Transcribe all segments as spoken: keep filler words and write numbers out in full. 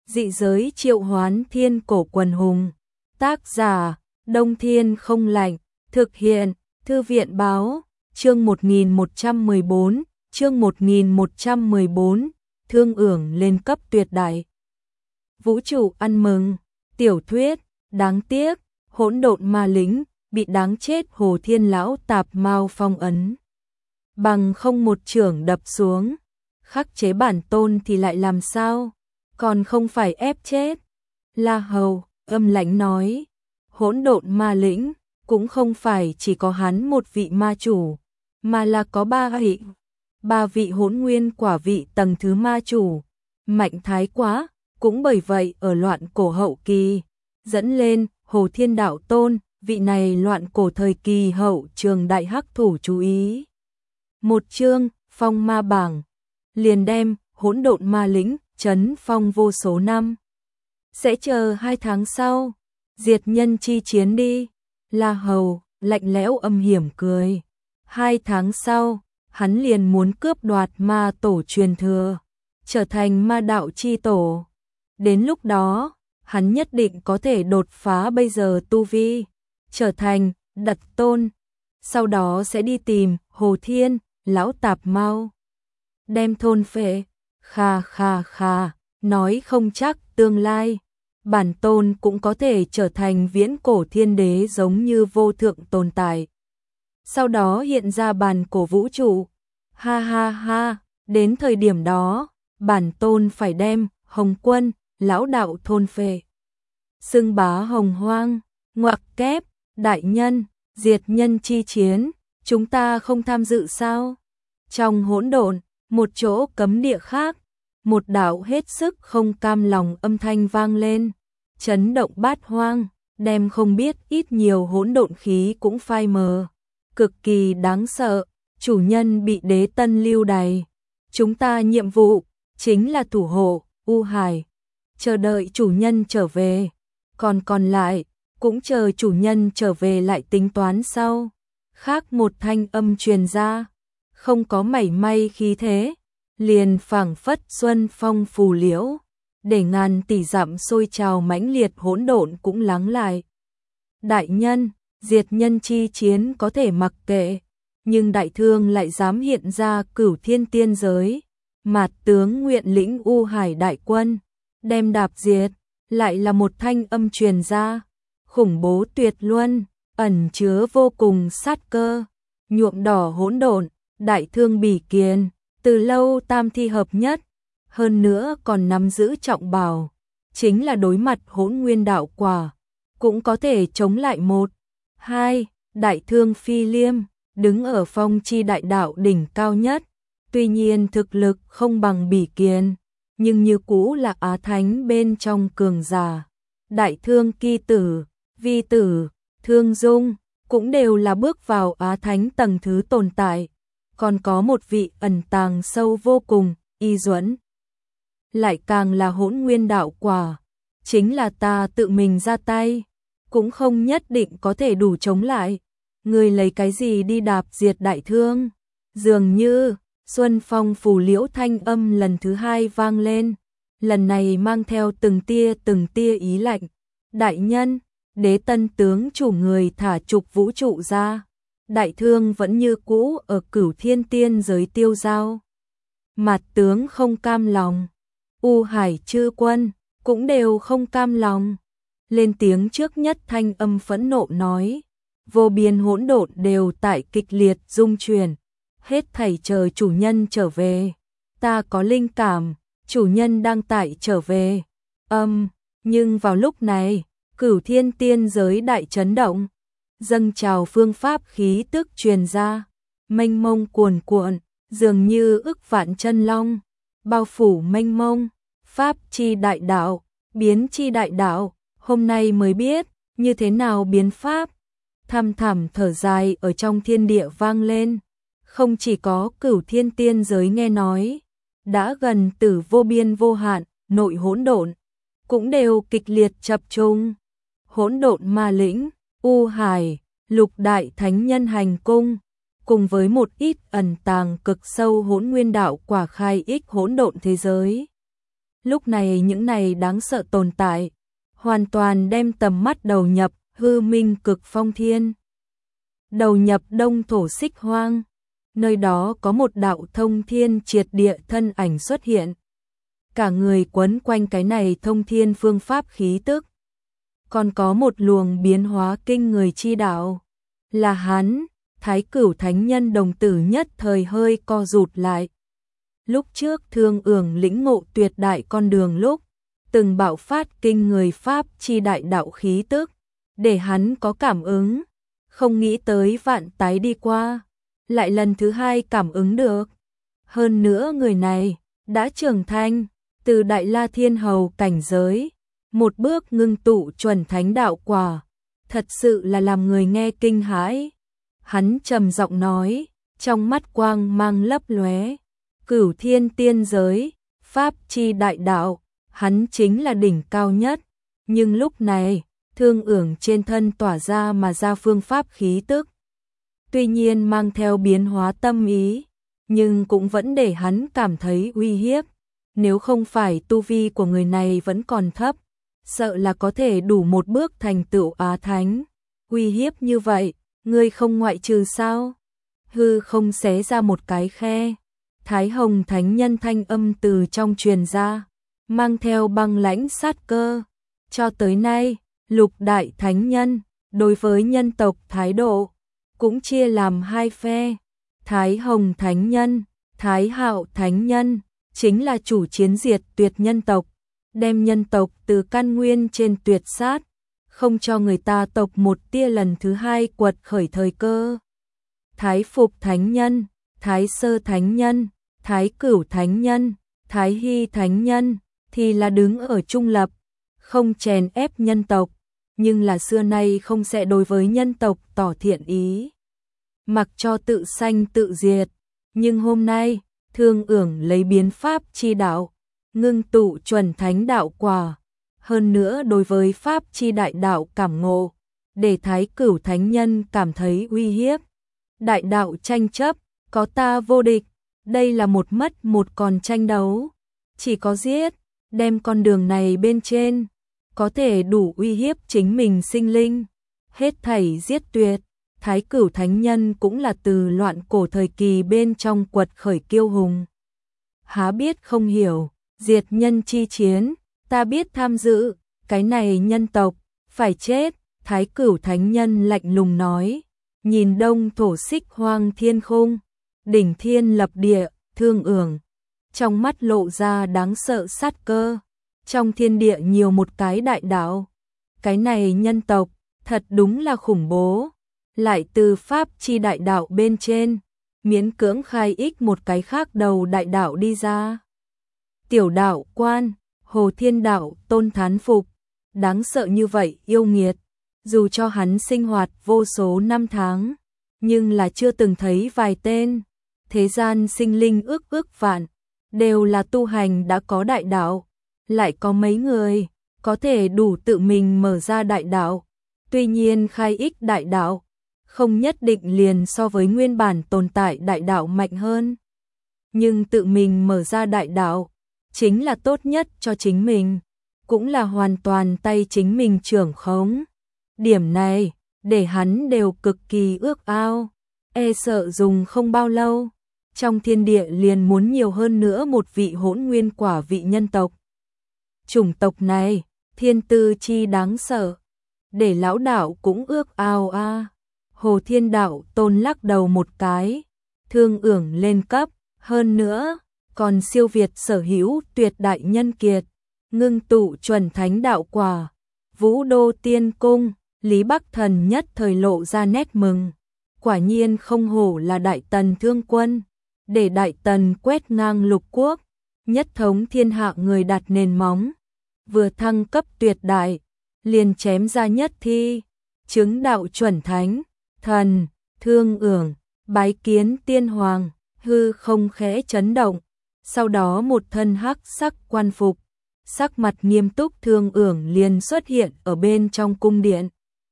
Dị giới triệu hoán thiên cổ quần hùng. Tác giả, Đông Thiên không lạnh. Thực hiện, Thư viện báo, chương một nghìn một trăm mười bốn, chương một nghìn một trăm mười bốn, thương ưởng lên cấp tuyệt đại. Vũ trụ ăn mừng, tiểu thuyết, đáng tiếc, hỗn độn ma lính, bị đáng chết Hồ Thiên lão tạp mau phong ấn. Bằng không một chưởng đập xuống, khắc chế bản tôn thì lại làm sao, còn không phải ép chết. La Hầu, âm lãnh nói, hỗn độn ma lĩnh, cũng không phải chỉ có hắn một vị ma chủ, mà là có ba vị, ba vị hỗn nguyên quả vị tầng thứ ma chủ, mạnh thái quá, cũng bởi vậy ở loạn cổ hậu kỳ, dẫn lên Hồ Thiên đạo tôn, vị này loạn cổ thời kỳ hậu trường đại hắc thủ chú ý. Một chương, phong ma bảng, liền đem hỗn độn ma lĩnh chấn phong vô số năm. Sẽ chờ hai tháng sau, diệt nhân chi chiến đi. La Hầu, lạnh lẽo âm hiểm cười. Hai tháng sau, hắn liền muốn cướp đoạt ma tổ truyền thừa, trở thành ma đạo chi tổ. Đến lúc đó, hắn nhất định có thể đột phá bây giờ tu vi, trở thành đật tôn. Sau đó sẽ đi tìm Hồ Thiên, lão tạp mau. Đem thôn phệ, kha kha kha, nói không chắc tương lai. Bản tôn cũng có thể trở thành viễn cổ thiên đế giống như vô thượng tồn tại. Sau đó hiện ra bàn cổ vũ trụ. Ha ha ha, đến thời điểm đó, bản tôn phải đem Hồng Quân, lão đạo thôn phệ. Xưng bá hồng hoang, ngoặc kép, đại nhân, diệt nhân chi chiến, chúng ta không tham dự sao? Trong hỗn độn, một chỗ cấm địa khác, một đạo hết sức không cam lòng âm thanh vang lên, chấn động bát hoang, đem không biết ít nhiều hỗn độn khí cũng phai mờ. Cực kỳ đáng sợ, chủ nhân bị đế tân lưu đày. Chúng ta nhiệm vụ chính là thủ hộ U Hải, chờ đợi chủ nhân trở về, còn còn lại cũng chờ chủ nhân trở về lại tính toán sau. Khác một thanh âm truyền ra, không có mảy may khí thế, liền phảng phất xuân phong phù liễu, để ngàn tỷ dặm sôi trào mãnh liệt hỗn độn cũng lắng lại. Đại nhân, diệt nhân chi chiến có thể mặc kệ, nhưng đại thương lại dám hiện ra cửu thiên tiên giới, mạt tướng nguyện lĩnh U Hải đại quân, đem đạp diệt. Lại là một thanh âm truyền ra, khủng bố tuyệt luân, ẩn chứa vô cùng sát cơ, nhuộm đỏ hỗn độn. Đại thương bỉ kiền, từ lâu tam thi hợp nhất, hơn nữa còn nắm giữ trọng bảo, chính là đối mặt hỗn nguyên đạo quả, cũng có thể chống lại một, hai, đại thương phi liêm, đứng ở phong chi đại đạo đỉnh cao nhất, tuy nhiên thực lực không bằng bỉ kiền, nhưng như cũ là á thánh bên trong cường giả. Đại thương kỳ tử, vi tử, thương dung, cũng đều là bước vào á thánh tầng thứ tồn tại. Còn có một vị ẩn tàng sâu vô cùng, Y Duẫn, lại càng là hỗn nguyên đạo quả, chính là ta tự mình ra tay, cũng không nhất định có thể đủ chống lại. Người lấy cái gì đi đạp diệt đại thương? Dường như xuân phong phù liễu thanh âm lần thứ hai vang lên, lần này mang theo từng tia từng tia ý lạnh. Đại nhân, đế tân tướng chủ người thả trục vũ trụ ra. Đại thương vẫn như cũ ở cửu thiên tiên giới tiêu dao. Mạt tướng không cam lòng, U Hải chư quân cũng đều không cam lòng. Lên tiếng trước nhất thanh âm phẫn nộ nói, vô biên hỗn độn đều tại kịch liệt rung chuyển, hết thảy chờ chủ nhân trở về. Ta có linh cảm, chủ nhân đang tại trở về. Âm, nhưng vào lúc này, cửu thiên tiên giới đại chấn động. Dâng trào phương pháp khí tức truyền ra, mênh mông cuồn cuộn, dường như ức vạn chân long, bao phủ mênh mông, pháp chi đại đạo, biến chi đại đạo, hôm nay mới biết, như thế nào biến pháp. Thầm thầm thở dài ở trong thiên địa vang lên, không chỉ có cửu thiên tiên giới nghe nói, đã gần tử vô biên vô hạn, nội hỗn độn, cũng đều kịch liệt chập chung. Hỗn độn ma lĩnh, U Hải, lục đại thánh nhân hành cung, cùng với một ít ẩn tàng cực sâu hỗn nguyên đạo quả khai ích hỗn độn thế giới. Lúc này những này đáng sợ tồn tại, hoàn toàn đem tầm mắt đầu nhập hư minh cực phong thiên. Đầu nhập đông thổ xích hoang, nơi đó có một đạo thông thiên triệt địa thân ảnh xuất hiện. Cả người quấn quanh cái này thông thiên phương pháp khí tức. Còn có một luồng biến hóa kinh người chi đạo. Là hắn, Thái Cửu Thánh Nhân đồng tử nhất thời hơi co rụt lại. Lúc trước Thương Ưởng lĩnh ngộ tuyệt đại con đường lúc, từng bạo phát kinh người pháp chi đại đạo khí tức, để hắn có cảm ứng, không nghĩ tới vạn tái đi qua, lại lần thứ hai cảm ứng được. Hơn nữa người này đã trưởng thành, từ Đại La Thiên Hầu cảnh giới, một bước ngưng tụ chuẩn thánh đạo quả, thật sự là làm người nghe kinh hãi. Hắn trầm giọng nói, trong mắt quang mang lấp lóe, Cửu Thiên tiên giới, pháp chi đại đạo, hắn chính là đỉnh cao nhất, nhưng lúc này, Thương Ưởng trên thân tỏa ra mà ra phương pháp khí tức. Tuy nhiên mang theo biến hóa tâm ý, nhưng cũng vẫn để hắn cảm thấy uy hiếp. Nếu không phải tu vi của người này vẫn còn thấp, sợ là có thể đủ một bước thành tựu Á Thánh. Uy hiếp như vậy, ngươi không ngoại trừ sao? Hư không xé ra một cái khe. Thái Hồng Thánh Nhân thanh âm từ trong truyền ra, mang theo băng lãnh sát cơ. Cho tới nay, Lục Đại Thánh Nhân, đối với nhân tộc thái độ, cũng chia làm hai phe. Thái Hồng Thánh Nhân, Thái Hạo Thánh Nhân, chính là chủ chiến diệt tuyệt nhân tộc, đem nhân tộc từ căn nguyên trên tuyệt sát, không cho người ta tộc một tia lần thứ hai quật khởi thời cơ. Thái Phục Thánh Nhân, Thái Sơ Thánh Nhân, Thái Cửu Thánh Nhân, Thái Hy Thánh Nhân, thì là đứng ở trung lập, không chèn ép nhân tộc, nhưng là xưa nay không sẽ đối với nhân tộc tỏ thiện ý, mặc cho tự sanh tự diệt. Nhưng hôm nay, Thương Ưởng lấy biến pháp chi đạo, ngưng tụ chuẩn thánh đạo quả, hơn nữa đối với pháp chi đại đạo cảm ngộ, để Thái Cửu Thánh Nhân cảm thấy uy hiếp. Đại đạo tranh chấp, có ta vô địch, đây là một mất một còn tranh đấu, chỉ có giết, đem con đường này bên trên, có thể đủ uy hiếp chính mình sinh linh, hết thảy giết tuyệt. Thái Cửu Thánh Nhân cũng là từ loạn cổ thời kỳ bên trong quật khởi kiêu hùng. Há biết không hiểu, diệt nhân chi chiến, ta biết tham dự, cái này nhân tộc, phải chết. Thái Cửu Thánh Nhân lạnh lùng nói, nhìn đông thổ xích hoang thiên khung, đỉnh thiên lập địa, Thương Ưởng, trong mắt lộ ra đáng sợ sát cơ. Trong thiên địa nhiều một cái đại đạo, cái này nhân tộc, thật đúng là khủng bố. Lại từ pháp chi đại đạo bên trên, miễn cưỡng khai ích một cái khác đầu đại đạo đi ra. Tiểu đạo quan, Hồ Thiên Đạo tôn thán phục, đáng sợ như vậy yêu nghiệt, dù cho hắn sinh hoạt vô số năm tháng, nhưng là chưa từng thấy vài tên. Thế gian sinh linh ước ước vạn, đều là tu hành đã có đại đạo, lại có mấy người có thể đủ tự mình mở ra đại đạo. Tuy nhiên khai ích đại đạo, không nhất định liền so với nguyên bản tồn tại đại đạo mạnh hơn. Nhưng tự mình mở ra đại đạo, chính là tốt nhất cho chính mình, cũng là hoàn toàn tay chính mình trưởng khống. Điểm này, để hắn đều cực kỳ ước ao, e sợ dùng không bao lâu, trong thiên địa liền muốn nhiều hơn nữa một vị hỗn nguyên quả vị nhân tộc. Chủng tộc này, thiên tư chi đáng sợ, để lão đạo cũng ước ao a. À. Hồ Thiên Đạo tôn lắc đầu một cái, Thương Ưởng lên cấp, hơn nữa, còn siêu việt sở hữu tuyệt đại nhân kiệt, ngưng tụ chuẩn thánh đạo quả. Vũ Đô Tiên Cung, Lý Bắc Thần nhất thời lộ ra nét mừng, quả nhiên không hổ là Đại Tần Thương Quân, để Đại Tần quét ngang lục quốc, nhất thống thiên hạ người đặt nền móng, vừa thăng cấp tuyệt đại, liền chém ra nhất thi, chứng đạo chuẩn thánh. Thần, Thương Ưởng, bái kiến tiên hoàng, hư không khẽ chấn động, sau đó một thân hắc sắc quan phục, sắc mặt nghiêm túc Thương Ưởng liền xuất hiện ở bên trong cung điện.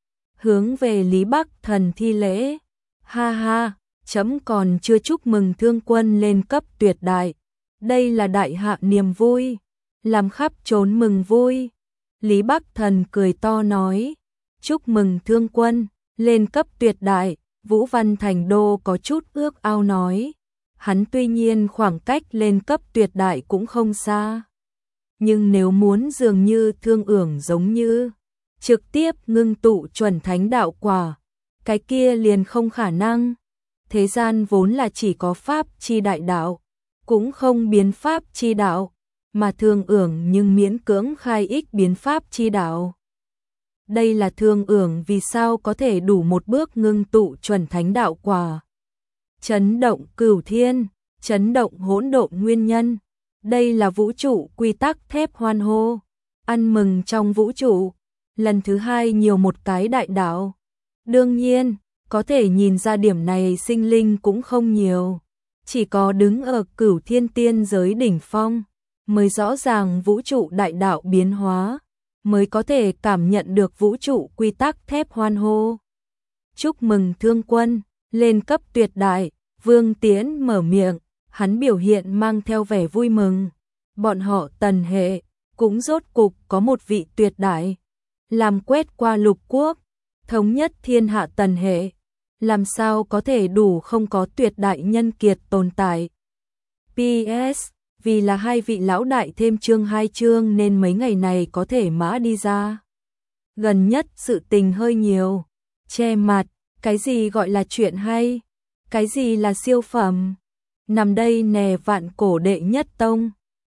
Hướng về Lý Bắc Thần thi lễ, ha ha, chấm còn chưa chúc mừng Thương Quân lên cấp tuyệt đại, đây là đại hạ niềm vui, làm khắp trốn mừng vui. Lý Bắc Thần cười to nói, chúc mừng thương quân, lên cấp tuyệt đại. Vũ Văn Thành Đô có chút ước ao nói, hắn tuy nhiên khoảng cách lên cấp tuyệt đại cũng không xa. Nhưng nếu muốn dường như Thương Ưởng giống như trực tiếp ngưng tụ chuẩn thánh đạo quả, cái kia liền không khả năng. Thế gian vốn là chỉ có pháp chi đại đạo, cũng không biến pháp chi đạo, mà Thương Ưởng nhưng miễn cưỡng khai ích biến pháp chi đạo. Đây là Thương Ưởng vì sao có thể đủ một bước ngưng tụ chuẩn thánh đạo quả. Chấn động cửu thiên, chấn động hỗn độn nguyên nhân. Đây là vũ trụ quy tắc thép hoan hô, ăn mừng trong vũ trụ, lần thứ hai nhiều một cái đại đạo. Đương nhiên, có thể nhìn ra điểm này sinh linh cũng không nhiều, chỉ có đứng ở cửu thiên tiên giới đỉnh phong, mới rõ ràng vũ trụ đại đạo biến hóa, mới có thể cảm nhận được vũ trụ quy tắc thép hoan hô. Chúc mừng thương quân, lên cấp tuyệt đại. Vương Tiễn mở miệng, hắn biểu hiện mang theo vẻ vui mừng. Bọn họ Tần hệ cũng rốt cục có một vị tuyệt đại, làm quét qua lục quốc, thống nhất thiên hạ Tần hệ. Làm sao có thể đủ không có tuyệt đại nhân kiệt tồn tại. pê ét Vì là hai vị lão đại thêm chương hai chương nên mấy ngày này có thể mã đi ra. Gần nhất sự tình hơi nhiều, che mặt, cái gì gọi là chuyện hay, cái gì là siêu phẩm. Nằm đây nè vạn cổ đệ nhất tông,